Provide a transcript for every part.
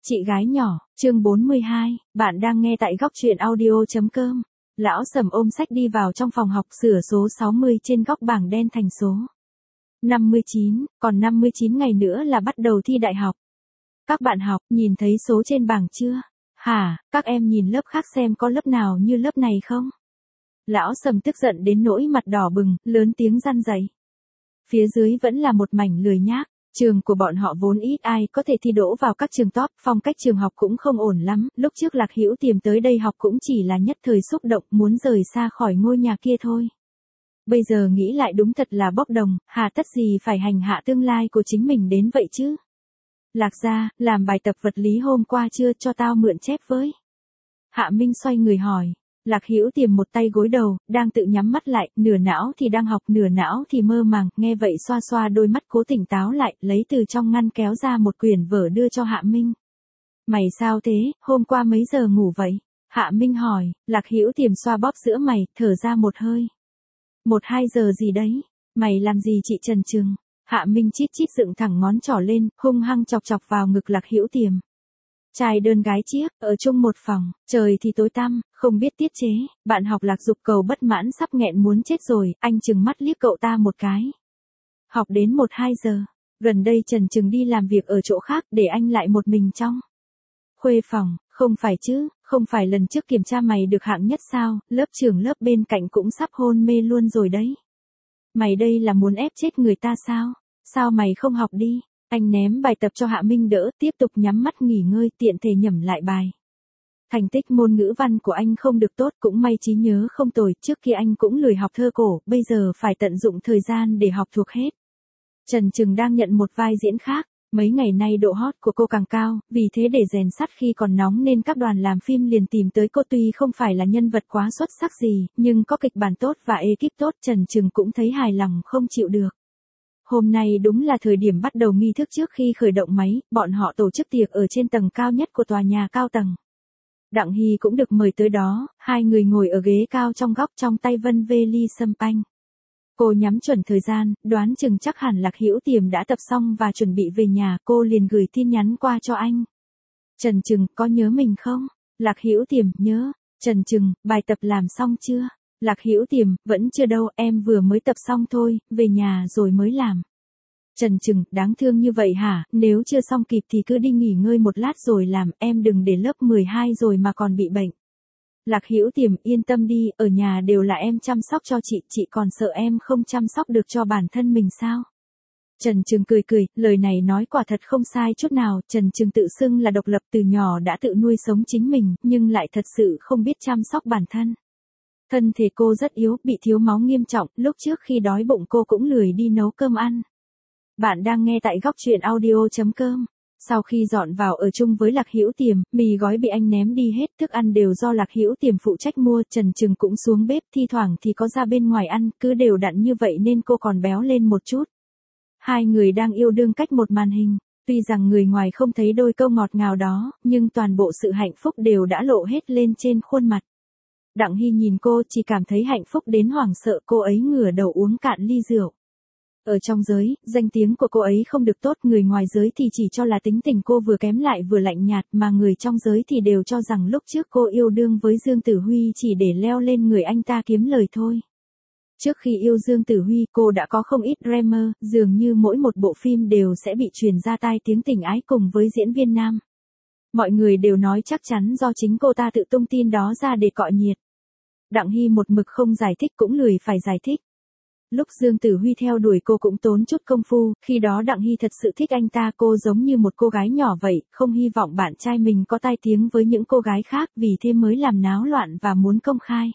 Chị gái nhỏ, chương 42, bạn đang nghe tại góc truyện audio.com. Lão Sầm ôm sách đi vào trong phòng học, sửa số 60 trên góc bảng đen thành số 59, còn 59 ngày nữa là bắt đầu thi đại học. Các bạn học, nhìn thấy số trên bảng chưa? Hả, các em nhìn lớp khác xem có lớp nào như lớp này không? Lão Sầm tức giận đến nỗi mặt đỏ bừng, lớn tiếng răn dậy. Phía dưới vẫn là một mảnh lười nhác. Trường của bọn họ vốn ít ai có thể thi đỗ vào các trường top, phong cách trường học cũng không ổn lắm, lúc trước Lạc Hữu Tiềm tới đây học cũng chỉ là nhất thời xúc động muốn rời xa khỏi ngôi nhà kia thôi. Bây giờ nghĩ lại đúng thật là bốc đồng, hà tất gì phải hành hạ tương lai của chính mình đến vậy chứ. Lạc gia, làm bài tập vật lý hôm qua chưa, cho tao mượn chép với. Hạ Minh xoay người hỏi. Lạc Hữu Tiềm một tay gối đầu, đang tự nhắm mắt lại, nửa não thì đang học, nửa não thì mơ màng, nghe vậy xoa xoa đôi mắt cố tỉnh táo lại, lấy từ trong ngăn kéo ra một quyển vở đưa cho Hạ Minh. Mày sao thế, hôm qua mấy giờ ngủ vậy? Hạ Minh hỏi. Lạc Hữu Tiềm xoa bóp giữa mày, thở ra một hơi. 1-2 giờ gì đấy? Mày làm gì chị trần trừng? Hạ Minh chít chít dựng thẳng ngón trỏ lên, hung hăng chọc chọc vào ngực Lạc Hữu Tiềm. Trai đơn gái chiếc, ở chung một phòng, trời thì tối tăm, không biết tiết chế, bạn học Lạc Dục Cầu bất mãn sắp nghẹn muốn chết rồi, anh chừng mắt liếc cậu ta một cái. Học đến 1-2 giờ, gần đây Trần Trừng đi làm việc ở chỗ khác để anh lại một mình trong khuê phòng, không phải chứ, không phải lần trước kiểm tra mày được hạng nhất sao, lớp trưởng lớp bên cạnh cũng sắp hôn mê luôn rồi đấy. Mày đây là muốn ép chết người ta sao, sao mày không học đi? Anh ném bài tập cho Hạ Minh đỡ, tiếp tục nhắm mắt nghỉ ngơi, tiện thể nhẩm lại bài. Thành tích môn ngữ văn của anh không được tốt, cũng may trí nhớ không tồi, trước kia anh cũng lười học thơ cổ, bây giờ phải tận dụng thời gian để học thuộc hết. Trần Trừng đang nhận một vai diễn khác, mấy ngày nay độ hot của cô càng cao, vì thế để rèn sắt khi còn nóng nên các đoàn làm phim liền tìm tới cô, tuy không phải là nhân vật quá xuất sắc gì, nhưng có kịch bản tốt và ekip tốt, Trần Trừng cũng thấy hài lòng không chịu được. Hôm nay đúng là thời điểm bắt đầu nghi thức trước khi khởi động máy, bọn họ tổ chức tiệc ở trên tầng cao nhất của tòa nhà cao tầng. Đặng Hy cũng được mời tới đó, hai người ngồi ở ghế cao trong góc, trong tay vân vê ly sâm panh. Cô nhắm chuẩn thời gian, đoán chừng chắc hẳn Lạc Hữu Tiềm đã tập xong và chuẩn bị về nhà, cô liền gửi tin nhắn qua cho anh. Trần Trừng, có nhớ mình không? Lạc Hữu Tiềm, nhớ. Trần Trừng, bài tập làm xong chưa? Lạc Hữu Tiềm, vẫn chưa đâu, em vừa mới tập xong thôi, về nhà rồi mới làm. Trần Trừng, đáng thương như vậy hả, nếu chưa xong kịp thì cứ đi nghỉ ngơi một lát rồi làm, em đừng để lớp 12 rồi mà còn bị bệnh. Lạc Hữu Tiềm, yên tâm đi, ở nhà đều là em chăm sóc cho chị còn sợ em không chăm sóc được cho bản thân mình sao? Trần Trừng cười cười, lời này nói quả thật không sai chút nào, Trần Trừng tự xưng là độc lập, từ nhỏ đã tự nuôi sống chính mình, nhưng lại thật sự không biết chăm sóc bản thân. Thân thể cô rất yếu, bị thiếu máu nghiêm trọng, lúc trước khi đói bụng cô cũng lười đi nấu cơm ăn. Bạn đang nghe tại góc truyện audio.com. Sau khi dọn vào ở chung với Lạc Hữu Tiềm, mì gói bị anh ném đi hết, thức ăn đều do Lạc Hữu Tiềm phụ trách mua, Trần Trừng cũng xuống bếp, thi thoảng thì có ra bên ngoài ăn, cứ đều đặn như vậy nên cô còn béo lên một chút. Hai người đang yêu đương cách một màn hình, tuy rằng người ngoài không thấy đôi câu ngọt ngào đó, nhưng toàn bộ sự hạnh phúc đều đã lộ hết lên trên khuôn mặt. Đặng Hy nhìn cô chỉ cảm thấy hạnh phúc đến hoảng sợ, cô ấy ngửa đầu uống cạn ly rượu. Ở trong giới, danh tiếng của cô ấy không được tốt, người ngoài giới thì chỉ cho là tính tình cô vừa kém lại vừa lạnh nhạt, mà người trong giới thì đều cho rằng lúc trước cô yêu đương với Dương Tử Huy chỉ để leo lên người anh ta kiếm lời thôi. Trước khi yêu Dương Tử Huy, cô đã có không ít drama, dường như mỗi một bộ phim đều sẽ bị truyền ra tai tiếng tình ái cùng với diễn viên nam. Mọi người đều nói chắc chắn do chính cô ta tự tung tin đó ra để cọ nhiệt. Đặng Hy một mực không giải thích, cũng lười phải giải thích. Lúc Dương Tử Huy theo đuổi cô cũng tốn chút công phu, khi đó Đặng Hy thật sự thích anh ta, cô giống như một cô gái nhỏ vậy, không hy vọng bạn trai mình có tai tiếng với những cô gái khác, vì thế mới làm náo loạn và muốn công khai.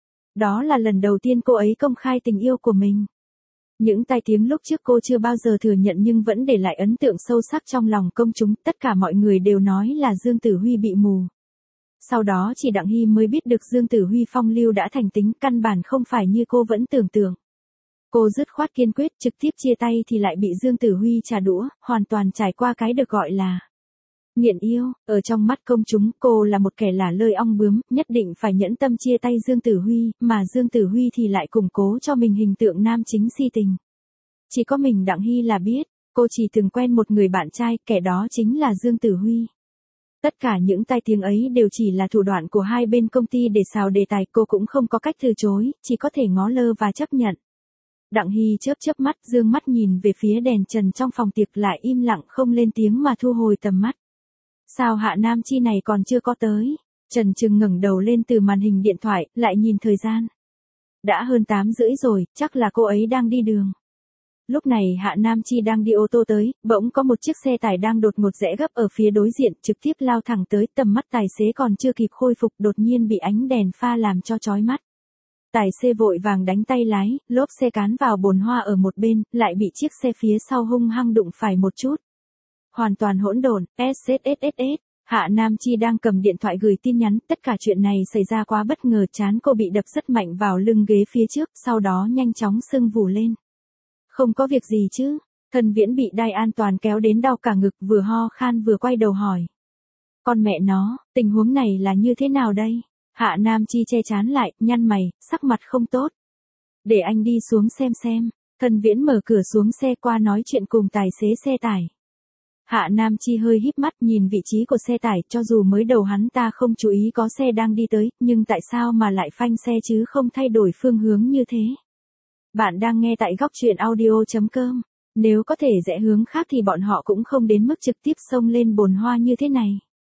Đó là lần đầu tiên cô ấy công khai tình yêu của mình. Những tai tiếng lúc trước cô chưa bao giờ thừa nhận nhưng vẫn để lại ấn tượng sâu sắc trong lòng công chúng, tất cả mọi người đều nói là Dương Tử Huy bị mù. Sau đó chỉ Đặng Hy mới biết được Dương Tử Huy phong lưu đã thành tính, căn bản không phải như cô vẫn tưởng tượng. Cô dứt khoát kiên quyết, trực tiếp chia tay thì lại bị Dương Tử Huy trả đũa, hoàn toàn trải qua cái được gọi là nghiện yêu. Ở trong mắt công chúng, cô là một kẻ lả lơi ong bướm, nhất định phải nhẫn tâm chia tay Dương Tử Huy, mà Dương Tử Huy thì lại củng cố cho mình hình tượng nam chính si tình. Chỉ có mình Đặng Hy là biết, cô chỉ từng quen một người bạn trai, kẻ đó chính là Dương Tử Huy. Tất cả những tai tiếng ấy đều chỉ là thủ đoạn của hai bên công ty để xào đề tài, cô cũng không có cách từ chối, chỉ có thể ngó lơ và chấp nhận. Đặng Hy chớp chớp mắt, dương mắt nhìn về phía đèn trần trong phòng tiệc, lại im lặng không lên tiếng mà thu hồi tầm mắt. Sao Hạ Nam Chi này còn chưa có tới? Trần Trừng ngẩng đầu lên từ màn hình điện thoại, lại nhìn thời gian. Đã hơn 8:30 rồi, chắc là cô ấy đang đi đường. Lúc này Hạ Nam Chi đang đi ô tô tới, bỗng có một chiếc xe tải đang đột ngột rẽ gấp ở phía đối diện, trực tiếp lao thẳng tới, tầm mắt tài xế còn chưa kịp khôi phục đột nhiên bị ánh đèn pha làm cho chói mắt. Tài xế vội vàng đánh tay lái, lốp xe cán vào bồn hoa ở một bên, lại bị chiếc xe phía sau hung hăng đụng phải một chút. Hoàn toàn hỗn độn, SSSSS. Hạ Nam Chi đang cầm điện thoại gửi tin nhắn, tất cả chuyện này xảy ra quá bất ngờ, trán cô bị đập rất mạnh vào lưng ghế phía trước, sau đó nhanh chóng sưng vù lên. Không có việc gì chứ? Thân Viễn bị đai an toàn kéo đến đau cả ngực, vừa ho khan vừa quay đầu hỏi. Con mẹ nó, tình huống này là như thế nào đây? Hạ Nam Chi che trán lại, nhăn mày, sắc mặt không tốt. Để anh đi xuống xem. Thân Viễn mở cửa xuống xe qua nói chuyện cùng tài xế xe tải. Hạ Nam Chi hơi híp mắt nhìn vị trí của xe tải, cho dù mới đầu hắn ta không chú ý có xe đang đi tới, nhưng tại sao mà lại phanh xe chứ không thay đổi phương hướng như thế? Bạn đang nghe tại góc truyện audio.com. Nếu có thể rẽ hướng khác thì bọn họ cũng không đến mức trực tiếp xông lên bồn hoa như thế này.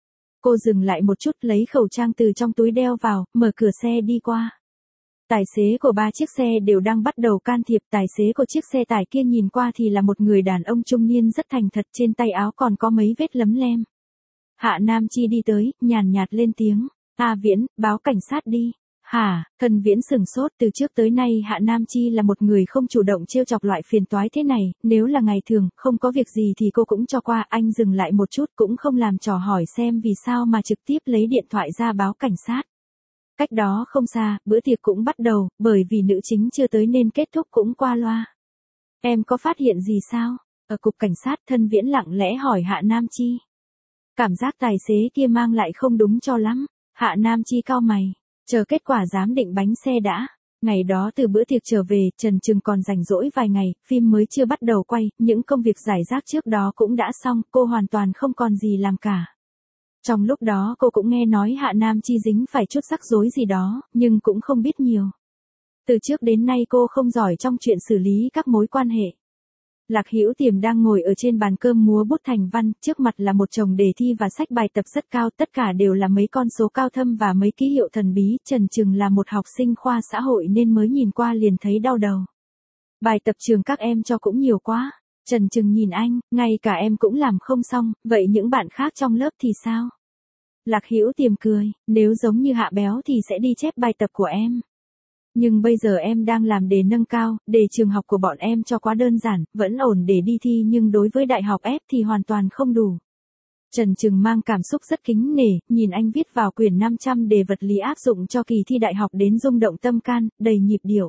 Cô dừng lại một chút, lấy khẩu trang từ trong túi đeo vào, mở cửa xe đi qua. Tài xế của 3 chiếc xe đều đang bắt đầu can thiệp, tài xế của chiếc xe tải kia nhìn qua thì là một người đàn ông trung niên rất thành thật, trên tay áo còn có mấy vết lấm lem. Hạ Nam Chi đi tới, nhàn nhạt lên tiếng, Viễn, báo cảnh sát đi. Hả? Thân Viễn sừng sốt, từ trước tới nay Hạ Nam Chi là một người không chủ động trêu chọc loại phiền toái thế này, nếu là ngày thường, không có việc gì thì cô cũng cho qua, anh dừng lại một chút cũng không làm trò hỏi xem vì sao mà trực tiếp lấy điện thoại ra báo cảnh sát. Cách đó không xa, bữa tiệc cũng bắt đầu, bởi vì nữ chính chưa tới nên kết thúc cũng qua loa. Em có phát hiện gì sao? Ở cục cảnh sát, Thân Viễn lặng lẽ hỏi Hạ Nam Chi. Cảm giác tài xế kia mang lại không đúng cho lắm. Hạ Nam Chi cau mày. Chờ kết quả giám định bánh xe đã. Ngày đó từ bữa tiệc trở về, Trần Trừng còn rảnh rỗi vài ngày, phim mới chưa bắt đầu quay, những công việc rải rác trước đó cũng đã xong, cô hoàn toàn không còn gì làm cả. Trong lúc đó cô cũng nghe nói Hạ Nam Chi dính phải chút rắc rối gì đó, nhưng cũng không biết nhiều. Từ trước đến nay cô không giỏi trong chuyện xử lý các mối quan hệ. Lạc Hữu Tiềm đang ngồi ở trên bàn cơm múa bút thành văn, trước mặt là một chồng đề thi và sách bài tập rất cao, tất cả đều là mấy con số cao thâm và mấy ký hiệu thần bí. Trần Trừng là một học sinh khoa xã hội nên mới nhìn qua liền thấy đau đầu. Bài tập trường các em cho cũng nhiều quá. Trần Trừng nhìn anh, ngay cả em cũng làm không xong, vậy những bạn khác trong lớp thì sao? Lạc Hữu Tiềm cười, nếu giống như Hạ Béo thì sẽ đi chép bài tập của em. Nhưng bây giờ em đang làm đề nâng cao, đề trường học của bọn em cho quá đơn giản, vẫn ổn để đi thi nhưng đối với đại học ép thì hoàn toàn không đủ. Trần Trừng mang cảm xúc rất kính nể, nhìn anh viết vào quyển 500 đề vật lý áp dụng cho kỳ thi đại học đến rung động tâm can, đầy nhịp điệu.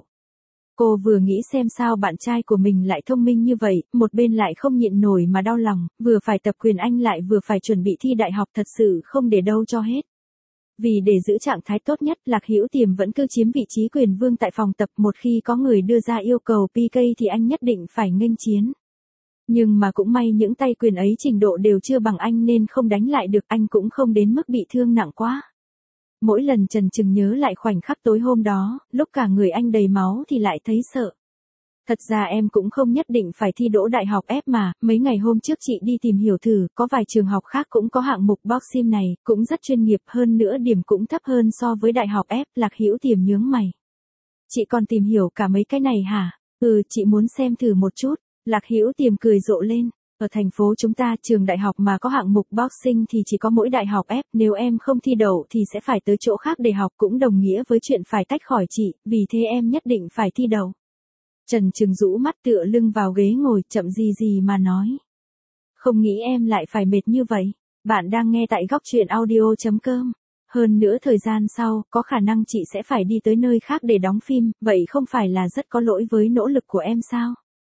Cô vừa nghĩ xem sao bạn trai của mình lại thông minh như vậy, một bên lại không nhịn nổi mà đau lòng, vừa phải tập quyền Anh lại vừa phải chuẩn bị thi đại học, thật sự không để đâu cho hết. Vì để giữ trạng thái tốt nhất, Lạc Hữu Tiềm vẫn cứ chiếm vị trí quyền vương tại phòng tập, một khi có người đưa ra yêu cầu PK thì anh nhất định phải nghênh chiến. Nhưng mà cũng may những tay quyền ấy trình độ đều chưa bằng anh nên không đánh lại được, anh cũng không đến mức bị thương nặng quá. Mỗi lần Trần Trừng nhớ lại khoảnh khắc tối hôm đó, lúc cả người anh đầy máu thì lại thấy sợ. Thật ra em cũng không nhất định phải thi đỗ đại học ép mà, mấy ngày hôm trước chị đi tìm hiểu thử, có vài trường học khác cũng có hạng mục boxing này, cũng rất chuyên nghiệp, hơn nữa điểm cũng thấp hơn so với đại học ép. Lạc Hữu Tiềm nhướng mày. Chị còn tìm hiểu cả mấy cái này hả? Chị muốn xem thử một chút. Lạc Hữu Tiềm cười rộ lên. Ở thành phố chúng ta, trường đại học mà có hạng mục boxing thì chỉ có mỗi đại học ép, nếu em không thi đậu thì sẽ phải tới chỗ khác để học, cũng đồng nghĩa với chuyện phải tách khỏi chị, vì thế em nhất định phải thi đậu. Trần Trừng rũ mắt tựa lưng vào ghế ngồi, chậm gì mà nói. Không nghĩ em lại phải mệt như vậy. Bạn đang nghe tại góc truyện audio.com. Hơn nữa thời gian sau, có khả năng chị sẽ phải đi tới nơi khác để đóng phim, vậy không phải là rất có lỗi với nỗ lực của em sao?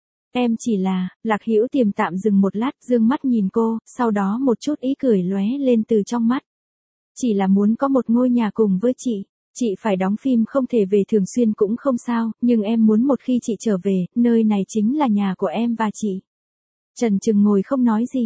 Em chỉ là, Lạc Hữu Tiềm tạm dừng một lát, dương mắt nhìn cô, sau đó một chút ý cười lóe lên từ trong mắt. Chỉ là muốn có một ngôi nhà cùng với chị. Chị phải đóng phim không thể về thường xuyên cũng không sao, nhưng em muốn một khi chị trở về, nơi này chính là nhà của em và chị. Trần Trừng ngồi không nói gì.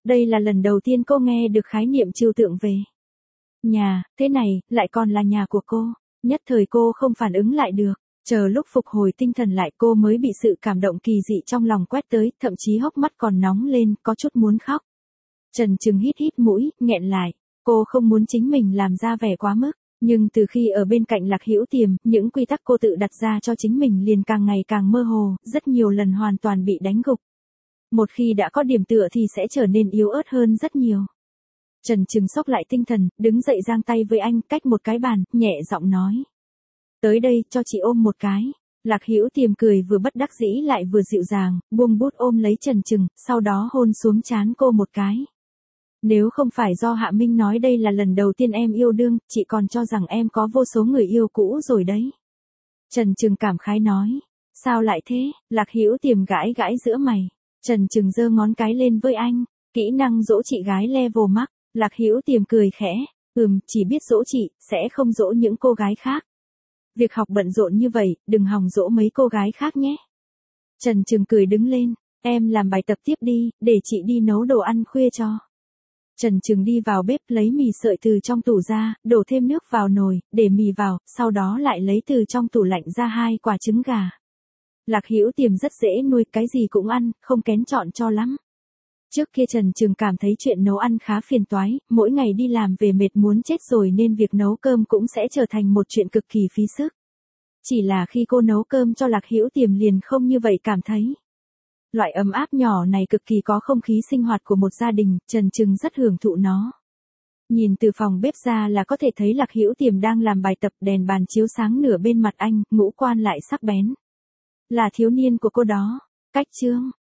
Đây là lần đầu tiên cô nghe được khái niệm trừu tượng về nhà, thế này, lại còn là nhà của cô. Nhất thời cô không phản ứng lại được. Chờ lúc phục hồi tinh thần lại cô mới bị sự cảm động kỳ dị trong lòng quét tới, thậm chí hốc mắt còn nóng lên, có chút muốn khóc. Trần Trừng hít hít mũi, nghẹn lại. Cô không muốn chính mình làm ra vẻ quá mức. Nhưng từ khi ở bên cạnh Lạc Hữu Tiềm, những quy tắc cô tự đặt ra cho chính mình liền càng ngày càng mơ hồ, rất nhiều lần hoàn toàn bị đánh gục. Một khi đã có điểm tựa thì sẽ trở nên yếu ớt hơn rất nhiều. Trần Trừng xốc lại tinh thần, đứng dậy giang tay với anh, cách một cái bàn, nhẹ giọng nói. Tới đây, cho chị ôm một cái. Lạc Hữu Tiềm cười vừa bất đắc dĩ lại vừa dịu dàng, buông bút ôm lấy Trần Trừng, sau đó hôn xuống trán cô một cái. Nếu không phải do Hạ Minh nói đây là lần đầu tiên em yêu đương, chị còn cho rằng em có vô số người yêu cũ rồi đấy. Trần Trừng cảm khái nói. Sao lại thế? Lạc Hữu Tiềm gãi gãi giữa mày. Trần Trừng giơ ngón cái lên với anh. Kỹ năng dỗ chị gái level max. Lạc Hữu Tiềm cười khẽ. Chỉ biết dỗ chị, sẽ không dỗ những cô gái khác. Việc học bận rộn như vậy, đừng hòng dỗ mấy cô gái khác nhé. Trần Trừng cười đứng lên. Em làm bài tập tiếp đi, để chị đi nấu đồ ăn khuya cho. Trần Trừng đi vào bếp lấy mì sợi từ trong tủ ra, đổ thêm nước vào nồi, để mì vào, sau đó lại lấy từ trong tủ lạnh ra 2 quả trứng gà. Lạc Hữu Tiềm rất dễ nuôi, cái gì cũng ăn, không kén chọn cho lắm. Trước kia Trần Trừng cảm thấy chuyện nấu ăn khá phiền toái, mỗi ngày đi làm về mệt muốn chết rồi nên việc nấu cơm cũng sẽ trở thành một chuyện cực kỳ phí sức. Chỉ là khi cô nấu cơm cho Lạc Hữu Tiềm liền không như vậy cảm thấy. Loại ấm áp nhỏ này cực kỳ có không khí sinh hoạt của một gia đình, Trần Trừng rất hưởng thụ nó. Nhìn từ phòng bếp ra là có thể thấy Lạc Hữu Tiềm đang làm bài tập, đèn bàn chiếu sáng nửa bên mặt anh, ngũ quan lại sắc bén. Là thiếu niên của cô đó. Cách chương